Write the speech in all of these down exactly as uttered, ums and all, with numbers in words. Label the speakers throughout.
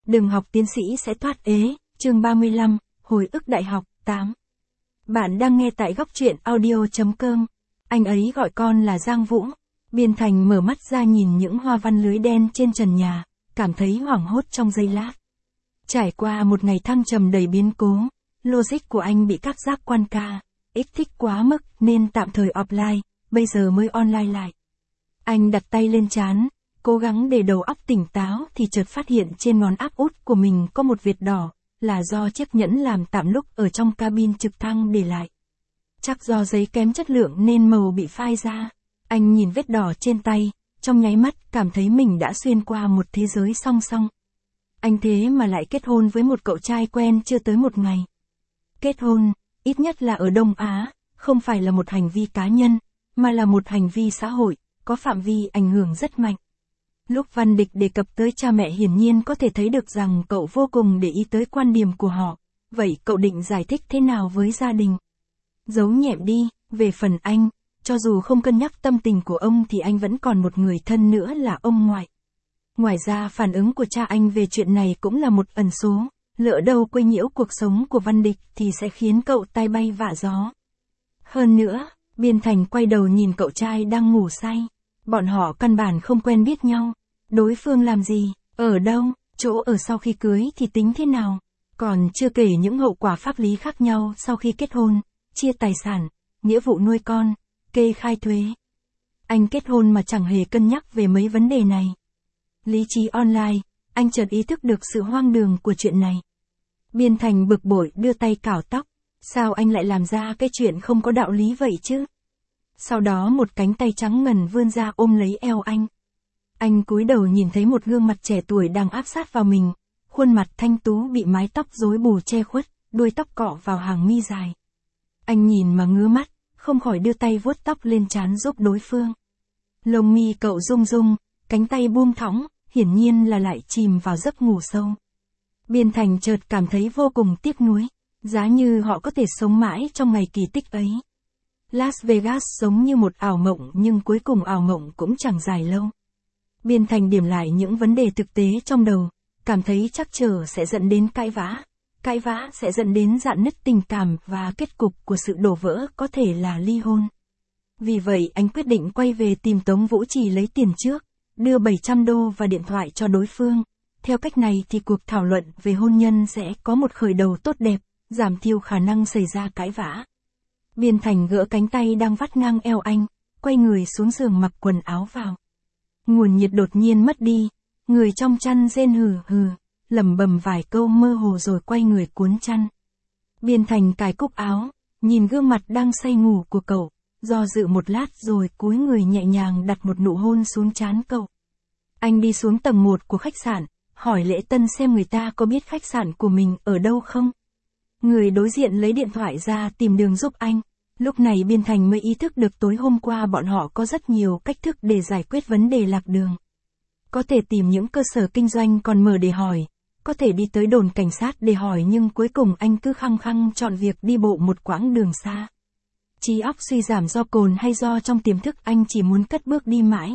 Speaker 1: đừng học tiến sĩ sẽ thoát ế, chương ba mươi lăm, hồi ức đại học, tám. Bạn đang nghe tại góc truyện audio.com. Anh ấy gọi con là Giang Vũ. Biên Thành mở mắt ra nhìn những hoa văn lưới đen trên trần nhà, cảm thấy hoảng hốt trong giây lát. Trải qua một ngày thăng trầm đầy biến cố, logic của anh bị các giác quan ca, ích thích quá mức nên tạm thời offline, bây giờ mới online lại. Anh đặt tay lên trán, cố gắng để đầu óc tỉnh táo thì chợt phát hiện trên ngón áp út của mình có một vệt đỏ, là do chiếc nhẫn làm tạm lúc ở trong cabin trực thăng để lại. Chắc do giấy kém chất lượng nên màu bị phai ra. Anh nhìn vết đỏ trên tay, trong nháy mắt cảm thấy mình đã xuyên qua một thế giới song song. Anh thế mà lại kết hôn với một cậu trai quen chưa tới một ngày. Kết hôn, ít nhất là ở Đông Á, không phải là một hành vi cá nhân, mà là một hành vi xã hội, có phạm vi ảnh hưởng rất mạnh. Lúc Văn Địch đề cập tới cha mẹ hiển nhiên có thể thấy được rằng cậu vô cùng để ý tới quan điểm của họ. Vậy cậu định giải thích thế nào với gia đình? Giấu nhẹm đi, về phần anh, cho dù không cân nhắc tâm tình của ông thì anh vẫn còn một người thân nữa là ông ngoại. Ngoài ra phản ứng của cha anh về chuyện này cũng là một ẩn số, lỡ đâu quấy nhiễu cuộc sống của Văn Địch thì sẽ khiến cậu tai bay vạ gió. Hơn nữa, Biên Thành quay đầu nhìn cậu trai đang ngủ say. Bọn họ căn bản không quen biết nhau. Đối phương làm gì, ở đâu, chỗ ở sau khi cưới thì tính thế nào. Còn chưa kể những hậu quả pháp lý khác nhau sau khi kết hôn, chia tài sản, nghĩa vụ nuôi con, kê khai thuế. Anh kết hôn mà chẳng hề cân nhắc về mấy vấn đề này. Lý trí online, anh chợt ý thức được sự hoang đường của chuyện này. Biên Thành bực bội đưa tay cào tóc. Sao anh lại làm ra cái chuyện không có đạo lý vậy chứ? Sau đó một cánh tay trắng ngần vươn ra ôm lấy eo anh. Anh cúi đầu nhìn thấy một gương mặt trẻ tuổi đang áp sát vào mình, khuôn mặt thanh tú bị mái tóc rối bù che khuất, đuôi tóc cọ vào hàng mi dài. Anh nhìn mà ngứa mắt, không khỏi đưa tay vuốt tóc lên trán giúp đối phương. Lông mi cậu rung rung, cánh tay buông thõng, hiển nhiên là lại chìm vào giấc ngủ sâu. Biên Thành chợt cảm thấy vô cùng tiếc nuối, giá như họ có thể sống mãi trong ngày kỳ tích ấy. Las Vegas giống như một ảo mộng nhưng cuối cùng ảo mộng cũng chẳng dài lâu. Biên Thành điểm lại những vấn đề thực tế trong đầu, cảm thấy chắc trở sẽ dẫn đến cãi vã. Cãi vã sẽ dẫn đến rạn nứt tình cảm và kết cục của sự đổ vỡ có thể là ly hôn. Vì vậy anh quyết định quay về tìm Tống Vũ Trì lấy tiền trước, đưa bảy trăm đô và điện thoại cho đối phương. Theo cách này thì cuộc thảo luận về hôn nhân sẽ có một khởi đầu tốt đẹp, giảm thiểu khả năng xảy ra cãi vã. Biên Thành gỡ cánh tay đang vắt ngang eo anh, quay người xuống giường mặc quần áo vào. Nguồn nhiệt đột nhiên mất đi, người trong chăn rên hừ hừ, lẩm bẩm vài câu mơ hồ rồi quay người cuốn chăn. Biên Thành cài cúc áo, nhìn gương mặt đang say ngủ của cậu, do dự một lát rồi cúi người nhẹ nhàng đặt một nụ hôn xuống trán cậu. Anh đi xuống tầng một của khách sạn, hỏi lễ tân xem người ta có biết khách sạn của mình ở đâu không. Người đối diện lấy điện thoại ra tìm đường giúp anh. Lúc này Biên Thành mới ý thức được tối hôm qua bọn họ có rất nhiều cách thức để giải quyết vấn đề lạc đường. Có thể tìm những cơ sở kinh doanh còn mở để hỏi, có thể đi tới đồn cảnh sát để hỏi nhưng cuối cùng anh cứ khăng khăng chọn việc đi bộ một quãng đường xa. Trí óc suy giảm do cồn hay do trong tiềm thức anh chỉ muốn cất bước đi mãi.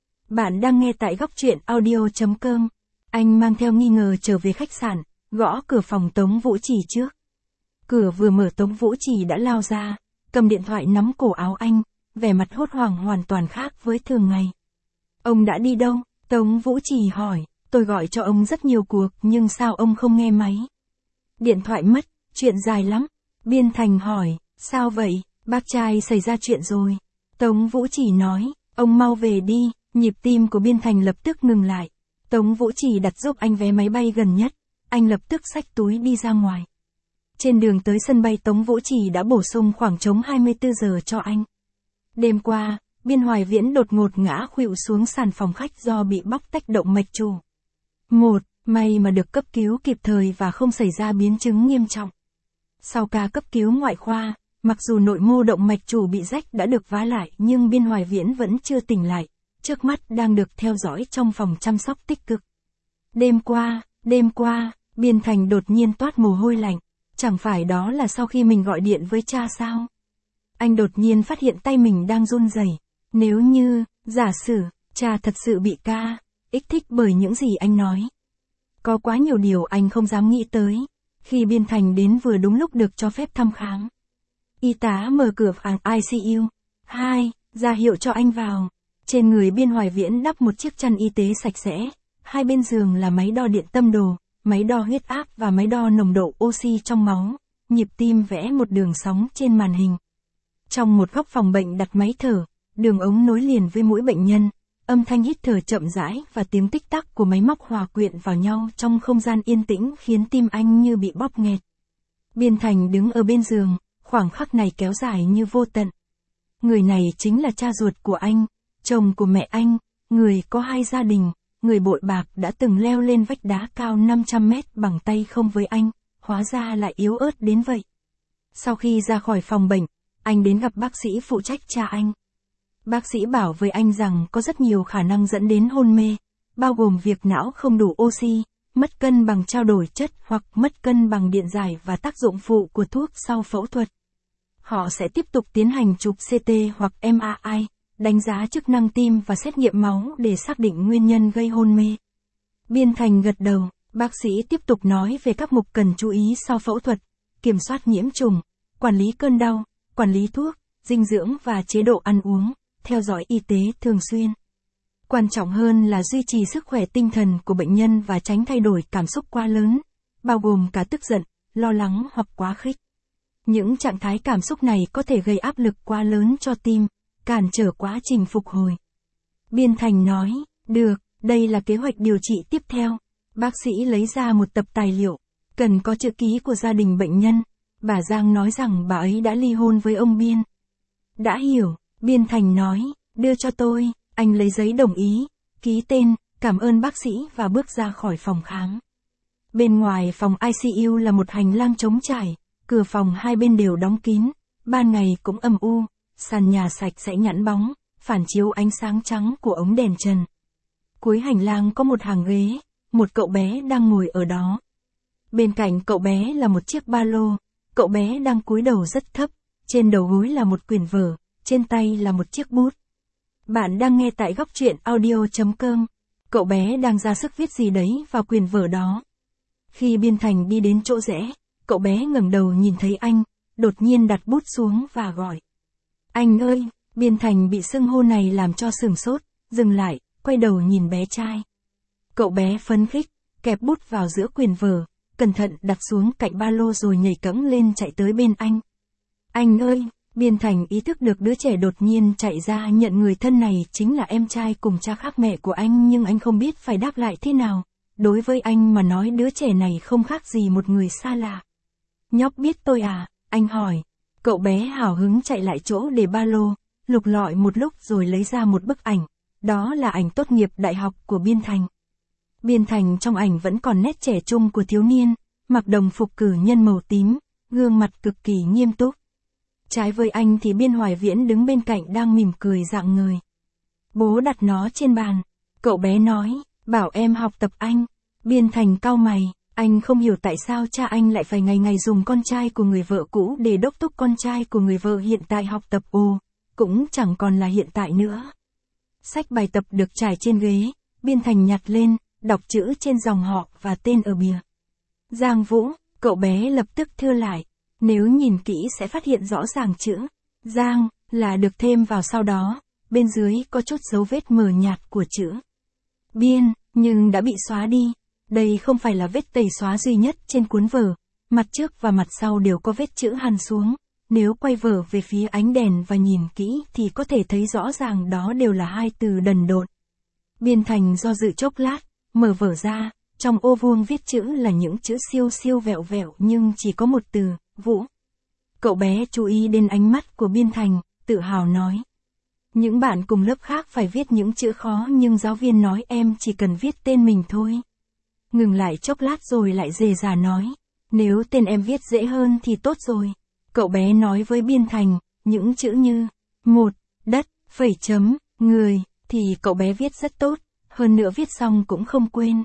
Speaker 1: Bạn đang nghe tại góc truyện audio.com. Anh mang theo nghi ngờ trở về khách sạn, gõ cửa phòng Tống Vũ Trì trước. Cửa vừa mở Tống Vũ Trì đã lao ra, cầm điện thoại nắm cổ áo anh, vẻ mặt hốt hoảng hoàn toàn khác với thường ngày. Ông đã đi đâu? Tống Vũ Trì hỏi, tôi gọi cho ông rất nhiều cuộc nhưng sao ông không nghe máy? Điện thoại mất, chuyện dài lắm. Biên Thành hỏi, sao vậy? Bác trai xảy ra chuyện rồi. Tống Vũ Trì nói, ông mau về đi. Nhịp tim của Biên Thành lập tức ngừng lại. Tống Vũ Trì đặt giúp anh vé máy bay gần nhất, anh lập tức xách túi đi ra ngoài. Trên đường tới sân bay Tống Vũ Trì đã bổ sung khoảng trống hai mươi tư giờ cho anh. Đêm qua, Biên Hoài Viễn đột ngột ngã khuỵu xuống sàn phòng khách do bị bóc tách động mạch chủ. Một, may mà được cấp cứu kịp thời và không xảy ra biến chứng nghiêm trọng. Sau ca cấp cứu ngoại khoa, mặc dù nội mô động mạch chủ bị rách đã được vá lại nhưng Biên Hoài Viễn vẫn chưa tỉnh lại, trước mắt đang được theo dõi trong phòng chăm sóc tích cực. Đêm qua, đêm qua, Biên Thành đột nhiên toát mồ hôi lạnh. Chẳng phải đó là sau khi mình gọi điện với cha sao? Anh đột nhiên phát hiện tay mình đang run rẩy. Nếu như, giả sử, cha thật sự bị ca, ích thích bởi những gì anh nói. Có quá nhiều điều anh không dám nghĩ tới. Khi Biên Thành đến vừa đúng lúc được cho phép thăm khám. Y tá mở cửa phòng i xê u. Hai, ra hiệu cho anh vào. Trên người Biên Hoài Viễn đắp một chiếc chăn y tế sạch sẽ. Hai bên giường là máy đo điện tâm đồ, máy đo huyết áp và máy đo nồng độ oxy trong máu. Nhịp tim vẽ một đường sóng trên màn hình. Trong một góc phòng bệnh đặt máy thở, đường ống nối liền với mỗi bệnh nhân. Âm thanh hít thở chậm rãi và tiếng tích tắc của máy móc hòa quyện vào nhau trong không gian yên tĩnh khiến tim anh như bị bóp nghẹt. Biên Thành đứng ở bên giường, khoảng khắc này kéo dài như vô tận. Người này chính là cha ruột của anh, chồng của mẹ anh, người có hai gia đình, người bội bạc đã từng leo lên vách đá cao năm trăm mét bằng tay không với anh, hóa ra lại yếu ớt đến vậy. Sau khi ra khỏi phòng bệnh, anh đến gặp bác sĩ phụ trách cha anh. Bác sĩ bảo với anh rằng có rất nhiều khả năng dẫn đến hôn mê, bao gồm việc não không đủ oxy, mất cân bằng trao đổi chất hoặc mất cân bằng điện giải và tác dụng phụ của thuốc sau phẫu thuật. Họ sẽ tiếp tục tiến hành chụp xê tê hoặc em a i, đánh giá chức năng tim và xét nghiệm máu để xác định nguyên nhân gây hôn mê. Biên Thành gật đầu, bác sĩ tiếp tục nói về các mục cần chú ý sau phẫu thuật, kiểm soát nhiễm trùng, quản lý cơn đau, quản lý thuốc, dinh dưỡng và chế độ ăn uống, theo dõi y tế thường xuyên. Quan trọng hơn là duy trì sức khỏe tinh thần của bệnh nhân và tránh thay đổi cảm xúc quá lớn, bao gồm cả tức giận, lo lắng hoặc quá khích. Những trạng thái cảm xúc này có thể gây áp lực quá lớn cho tim, cản trở quá trình phục hồi. Biên Thành nói, được, đây là kế hoạch điều trị tiếp theo. Bác sĩ lấy ra một tập tài liệu, cần có chữ ký của gia đình bệnh nhân. Bà Giang nói rằng bà ấy đã ly hôn với ông Biên. Đã hiểu, Biên Thành nói, đưa cho tôi. Anh lấy giấy đồng ý, ký tên, cảm ơn bác sĩ và bước ra khỏi phòng khám. Bên ngoài phòng i xê u là một hành lang trống trải, cửa phòng hai bên đều đóng kín, ban ngày cũng âm u, sàn nhà sạch sẽ nhẵn bóng, phản chiếu ánh sáng trắng của ống đèn trần. Cuối hành lang có một hàng ghế, một cậu bé đang ngồi ở đó. Bên cạnh cậu bé là một chiếc ba lô, cậu bé đang cúi đầu rất thấp, trên đầu gối là một quyển vở, trên tay là một chiếc bút. Bạn đang nghe tại góc truyện audio chấm com. Cậu bé đang ra sức viết gì đấy vào quyển vở đó. Khi Biên Thành đi đến chỗ rẽ, cậu bé ngẩng đầu nhìn thấy anh, đột nhiên đặt bút xuống và gọi. Anh ơi, Biên Thành bị xưng hô này làm cho sửng sốt, dừng lại, quay đầu nhìn bé trai. Cậu bé phấn khích, kẹp bút vào giữa quyển vở, cẩn thận đặt xuống cạnh ba lô rồi nhảy cẫng lên chạy tới bên anh. Anh ơi! Biên Thành ý thức được đứa trẻ đột nhiên chạy ra nhận người thân này chính là em trai cùng cha khác mẹ của anh, nhưng anh không biết phải đáp lại thế nào. Đối với anh mà nói đứa trẻ này không khác gì một người xa lạ. Nhóc biết tôi à? Anh hỏi. Cậu bé hào hứng chạy lại chỗ để ba lô, lục lọi một lúc rồi lấy ra một bức ảnh. Đó là ảnh tốt nghiệp đại học của Biên Thành. Biên Thành trong ảnh vẫn còn nét trẻ trung của thiếu niên, mặc đồng phục cử nhân màu tím, gương mặt cực kỳ nghiêm túc. Trái với anh thì Biên Hoài Viễn đứng bên cạnh đang mỉm cười rạng ngời. Bố đặt nó trên bàn. Cậu bé nói, bảo em học tập anh. Biên Thành cau mày, anh không hiểu tại sao cha anh lại phải ngày ngày dùng con trai của người vợ cũ để đốc thúc con trai của người vợ hiện tại học tập. Ồ, cũng chẳng còn là hiện tại nữa. Sách bài tập được trải trên ghế, Biên Thành nhặt lên, đọc chữ trên dòng họ và tên ở bìa. Giang Vũ, cậu bé lập tức thưa lại. Nếu nhìn kỹ sẽ phát hiện rõ ràng chữ Giang là được thêm vào sau đó, bên dưới có chút dấu vết mờ nhạt của chữ Biên, nhưng đã bị xóa đi. Đây không phải là vết tẩy xóa duy nhất trên cuốn vở, mặt trước và mặt sau đều có vết chữ hằn xuống. Nếu quay vở về phía ánh đèn và nhìn kỹ thì có thể thấy rõ ràng đó đều là hai từ đần độn. Biên Thành do dự chốc lát, mở vở ra, trong ô vuông viết chữ là những chữ siêu siêu vẹo vẹo nhưng chỉ có một từ, Vũ. Cậu bé chú ý đến ánh mắt của Biên Thành, tự hào nói. Những bạn cùng lớp khác phải viết những chữ khó nhưng giáo viên nói em chỉ cần viết tên mình thôi. Ngừng lại chốc lát rồi lại dề dà nói. Nếu tên em viết dễ hơn thì tốt rồi. Cậu bé nói với Biên Thành, những chữ như một, đất, phẩy chấm, người, thì cậu bé viết rất tốt, hơn nữa viết xong cũng không quên.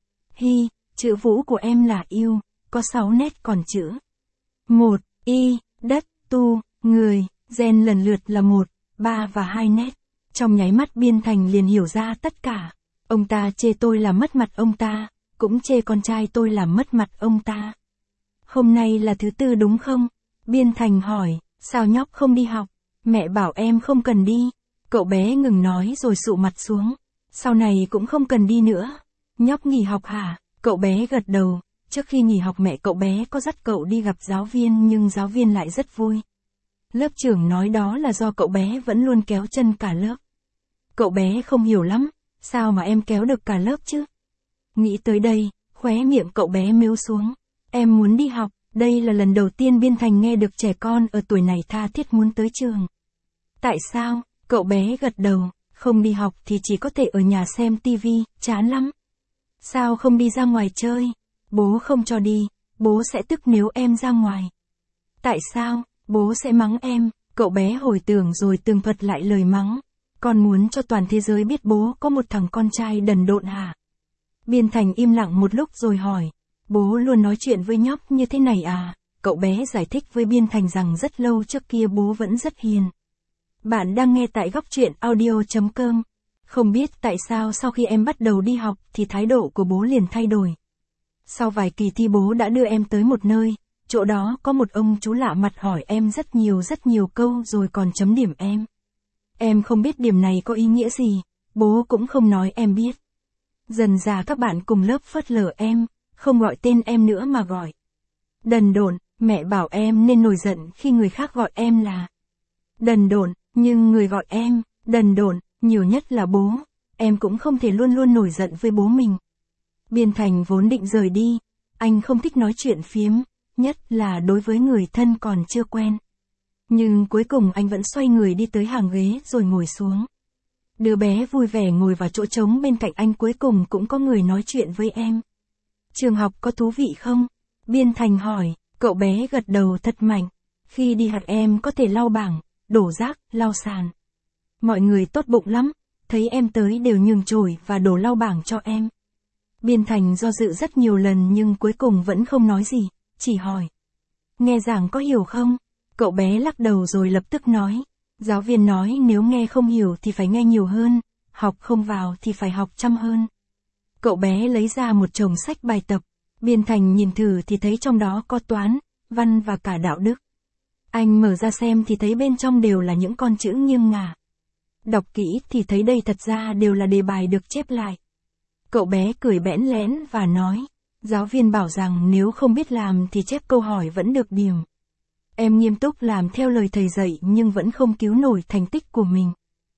Speaker 1: Hi, chữ Vũ của em là yêu, có sáu nét còn chữ một, y, đất, tu, người, gen lần lượt là một, ba và hai nét. Trong nháy mắt Biên Thành liền hiểu ra tất cả. Ông ta chê tôi là mất mặt ông ta, cũng chê con trai tôi làm mất mặt ông ta. Hôm nay là thứ tư đúng không? Biên Thành hỏi, sao nhóc không đi học? Mẹ bảo em không cần đi. Cậu bé ngừng nói rồi sụ mặt xuống. Sau này cũng không cần đi nữa. Nhóc nghỉ học hả? Cậu bé gật đầu. Trước khi nghỉ học mẹ cậu bé có dắt cậu đi gặp giáo viên nhưng giáo viên lại rất vui. Lớp trưởng nói đó là do cậu bé vẫn luôn kéo chân cả lớp. Cậu bé không hiểu lắm, sao mà em kéo được cả lớp chứ? Nghĩ tới đây, khóe miệng cậu bé mếu xuống. Em muốn đi học, đây là lần đầu tiên Biên Thành nghe được trẻ con ở tuổi này tha thiết muốn tới trường. Tại sao? Cậu bé gật đầu, không đi học thì chỉ có thể ở nhà xem tivi, chán lắm. Sao không đi ra ngoài chơi? Bố không cho đi, bố sẽ tức nếu em ra ngoài. Tại sao? Bố sẽ mắng em. Cậu bé hồi tưởng rồi tường thuật lại lời mắng. Con muốn cho toàn thế giới biết bố có một thằng con trai đần độn hả? Biên Thành im lặng một lúc rồi hỏi. Bố luôn nói chuyện với nhóc như thế này à? Cậu bé giải thích với Biên Thành rằng rất lâu trước kia bố vẫn rất hiền. Bạn đang nghe tại góc truyện audio chấm com. Không biết tại sao sau khi em bắt đầu đi học thì thái độ của bố liền thay đổi. Sau vài kỳ thi bố đã đưa em tới một nơi, chỗ đó có một ông chú lạ mặt hỏi em rất nhiều rất nhiều câu rồi còn chấm điểm em. Em không biết điểm này có ý nghĩa gì, bố cũng không nói em biết. Dần dà các bạn cùng lớp phớt lờ em, không gọi tên em nữa mà gọi đần độn. Mẹ bảo em nên nổi giận khi người khác gọi em là đần độn, nhưng người gọi em đần độn nhiều nhất là bố. Em cũng không thể luôn luôn nổi giận với bố mình. Biên Thành vốn định rời đi, anh không thích nói chuyện phiếm, nhất là đối với người thân còn chưa quen. Nhưng cuối cùng anh vẫn xoay người đi tới hàng ghế rồi ngồi xuống. Đứa bé vui vẻ ngồi vào chỗ trống bên cạnh anh, cuối cùng cũng có người nói chuyện với em. Trường học có thú vị không? Biên Thành hỏi, cậu bé gật đầu thật mạnh. Khi đi học em có thể lau bảng, đổ rác, lau sàn. Mọi người tốt bụng lắm, thấy em tới đều nhường chổi và đổ lau bảng cho em. Biên Thành do dự rất nhiều lần nhưng cuối cùng vẫn không nói gì, chỉ hỏi. Nghe giảng có hiểu không? Cậu bé lắc đầu rồi lập tức nói. Giáo viên nói nếu nghe không hiểu thì phải nghe nhiều hơn, học không vào thì phải học chăm hơn. Cậu bé lấy ra một chồng sách bài tập. Biên Thành nhìn thử thì thấy trong đó có toán, văn và cả đạo đức. Anh mở ra xem thì thấy bên trong đều là những con chữ nghiêng ngả. Đọc kỹ thì thấy đây thật ra đều là đề bài được chép lại. Cậu bé cười bẽn lẽn và nói, giáo viên bảo rằng nếu không biết làm thì chép câu hỏi vẫn được điểm. Em nghiêm túc làm theo lời thầy dạy nhưng vẫn không cứu nổi thành tích của mình.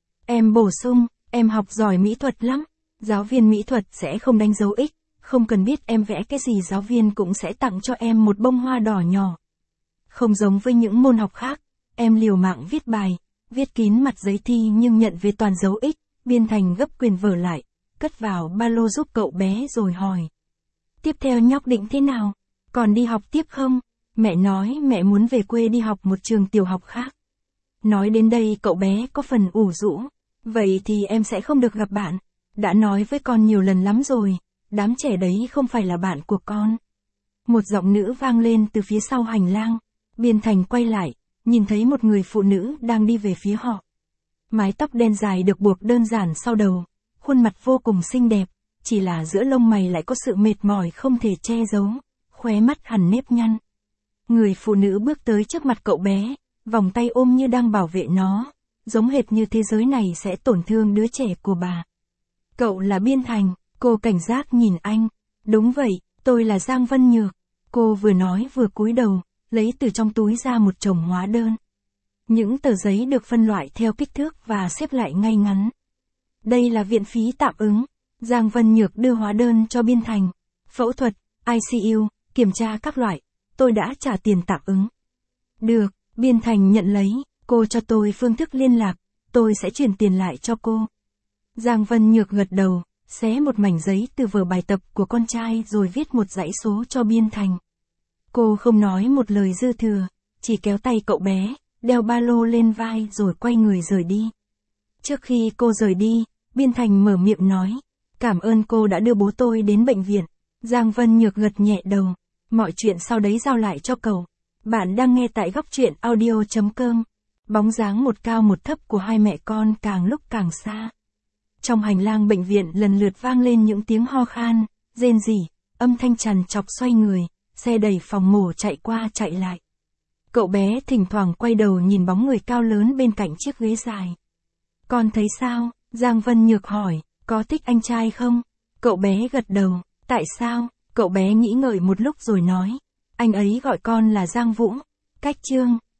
Speaker 1: Em bổ sung, em học giỏi mỹ thuật lắm. Giáo viên mỹ thuật sẽ không đánh dấu X, không cần biết em vẽ cái gì giáo viên cũng sẽ tặng cho em một bông hoa đỏ nhỏ. Không giống với những môn học khác, em liều mạng viết bài, viết kín mặt giấy thi nhưng nhận về toàn dấu X. Biên Thành gấp quyền vở lại, cất vào ba lô giúp cậu bé rồi hỏi. Tiếp theo nhóc định thế nào? Còn đi học tiếp không? Mẹ nói mẹ muốn về quê đi học một trường tiểu học khác. Nói đến đây cậu bé có phần ủ rũ. Vậy thì em sẽ không được gặp bạn. Đã nói với con nhiều lần lắm rồi, đám trẻ đấy không phải là bạn của con. Một giọng nữ vang lên từ phía sau hành lang. Biên Thành quay lại, nhìn thấy một người phụ nữ đang đi về phía họ. Mái tóc đen dài được buộc đơn giản sau đầu, khuôn mặt vô cùng xinh đẹp, chỉ là giữa lông mày lại có sự mệt mỏi không thể che giấu, khóe mắt hằn nếp nhăn. Người phụ nữ bước tới trước mặt cậu bé, vòng tay ôm như đang bảo vệ nó, giống hệt như thế giới này sẽ tổn thương đứa trẻ của bà. Cậu là Biên Thành, cô cảnh giác nhìn anh. Đúng vậy, tôi là Giang Vân Nhược. Cô vừa nói vừa cúi đầu, lấy từ trong túi ra một chồng hóa đơn. Những tờ giấy được phân loại theo kích thước và xếp lại ngay ngắn. Đây là viện phí tạm ứng. Giang Vân Nhược đưa hóa đơn cho Biên Thành. Phẫu thuật, i xê u, kiểm tra các loại. Tôi đã trả tiền tạm ứng. Được, Biên Thành nhận lấy. Cô cho tôi phương thức liên lạc. Tôi sẽ chuyển tiền lại cho cô. Giang Vân Nhược gật đầu, xé một mảnh giấy từ vở bài tập của con trai rồi viết một dãy số cho Biên Thành. Cô không nói một lời dư thừa, chỉ kéo tay cậu bé, đeo ba lô lên vai rồi quay người rời đi. Trước khi cô rời đi, Biên Thành mở miệng nói, cảm ơn cô đã đưa bố tôi đến bệnh viện. Giang Vân Nhược gật nhẹ đầu, mọi chuyện sau đấy giao lại cho cậu. Bạn đang nghe tại góc truyện audio chấm com. Bóng dáng một cao một thấp của hai mẹ con càng lúc càng xa. Trong hành lang bệnh viện lần lượt vang lên những tiếng ho khan, rên rỉ, âm thanh trằn trọc xoay người, xe đẩy phòng mổ chạy qua chạy lại. Cậu bé thỉnh thoảng quay đầu nhìn bóng người cao lớn bên cạnh chiếc ghế dài. Con thấy sao? Giang Vân Nhược hỏi, có thích anh trai không? Cậu bé gật đầu, tại sao? Cậu bé nghĩ ngợi một lúc rồi nói, anh ấy gọi con là Giang Vũ. Cách chương